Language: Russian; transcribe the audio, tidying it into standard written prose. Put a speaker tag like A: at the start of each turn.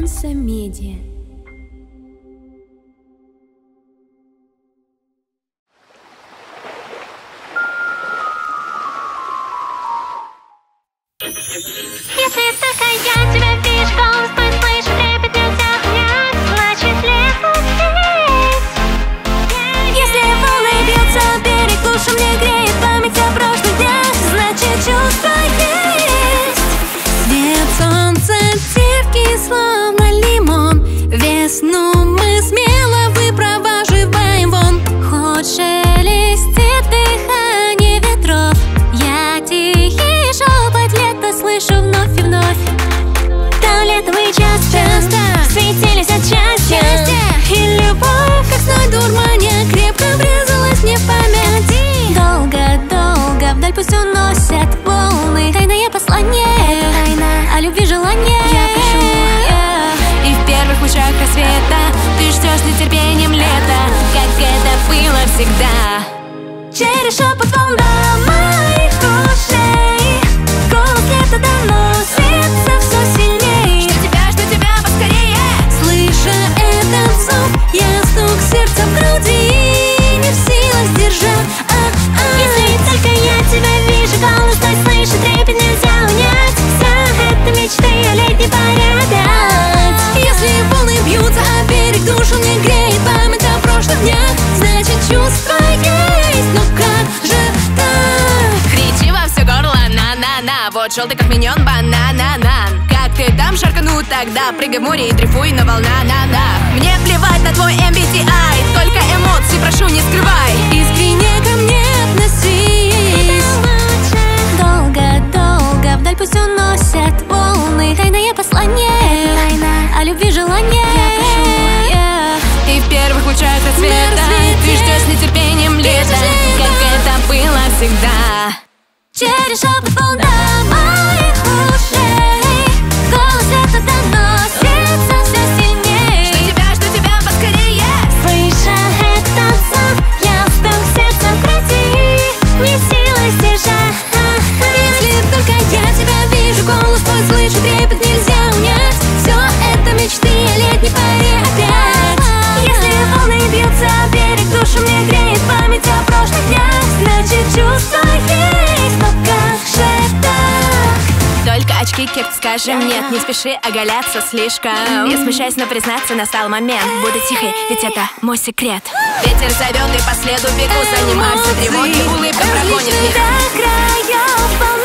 A: Альянса Медиа.
B: Если только я тебя вижу, голос твой слышу, трепет нельзя унять, значит лето здесь. Если волны бьются о берег, душу мне греет память о прошлых днях, значит чувство есть. Свет солнца терпкий, словно лимон, весну мы смело выпроваживаем вон. Хоть шелестит дыхание ветров, я тихий шепот лета слышу вновь и вновь. Там летом мы часто светились от счастья, и любовь, как сной дурманя, крепко врезалась мне в память. Долго-долго вдаль пусть уносят волны, тайное послание, о любви желание я пишу. И в первых лучах рассвета ты ждешь нетерпением лета, как это было всегда. Через шепот волн до моих ушей голос лета доносится все сильней. Жду тебя поскорее. Слыша этот звук, я стук сердца в груди, не в силах сдержать. Если только я тебя вижу, голос твой слышу, трепет нельзя унять. Вся эта мечты о летней паре опять. Если волны бьются о берег, душу мне греет память о прошлых днях, значит чувство есть. Но как же так?
C: Кричи во все горло, на-на-на, вот желтый как миньон, банан-нан. Как ты там шарканул тогда, прыгай в море и дрейфуй на волна, на-на. Мне плевать на твой MBTI, только эмоции прошу не скрывай.
B: Искренне ко мне относись. Долго-долго вдаль пусть уносят волны, тайное послание, о любви желание я пишу.
C: И в первых лучах рассвета ты ждешь с нетерпением лета, как это было всегда.
B: Через шепот волн до моих ушей голос лета доносится все сильней.
C: Жду тебя поскорее.
B: Слыша этот звук, я стук сердца в груди, не в силах сдержать. Если только я тебя вижу, голос твой слышу, трепет нельзя унять. Все это мечты о летней паре опять. Если волны бьются о берег, душу мне греет память о прошлых днях, значит чувство есть. Но как же так?
C: Только очки, кек, скажем нет, не спеши оголяться слишком. Я смущаюсь, но признаться, настал момент. Буду тихой, ведь это мой секрет. Ветер зовет, и по следу бегу, заниматься тревоги, улыбка прогонит меня.
B: До краев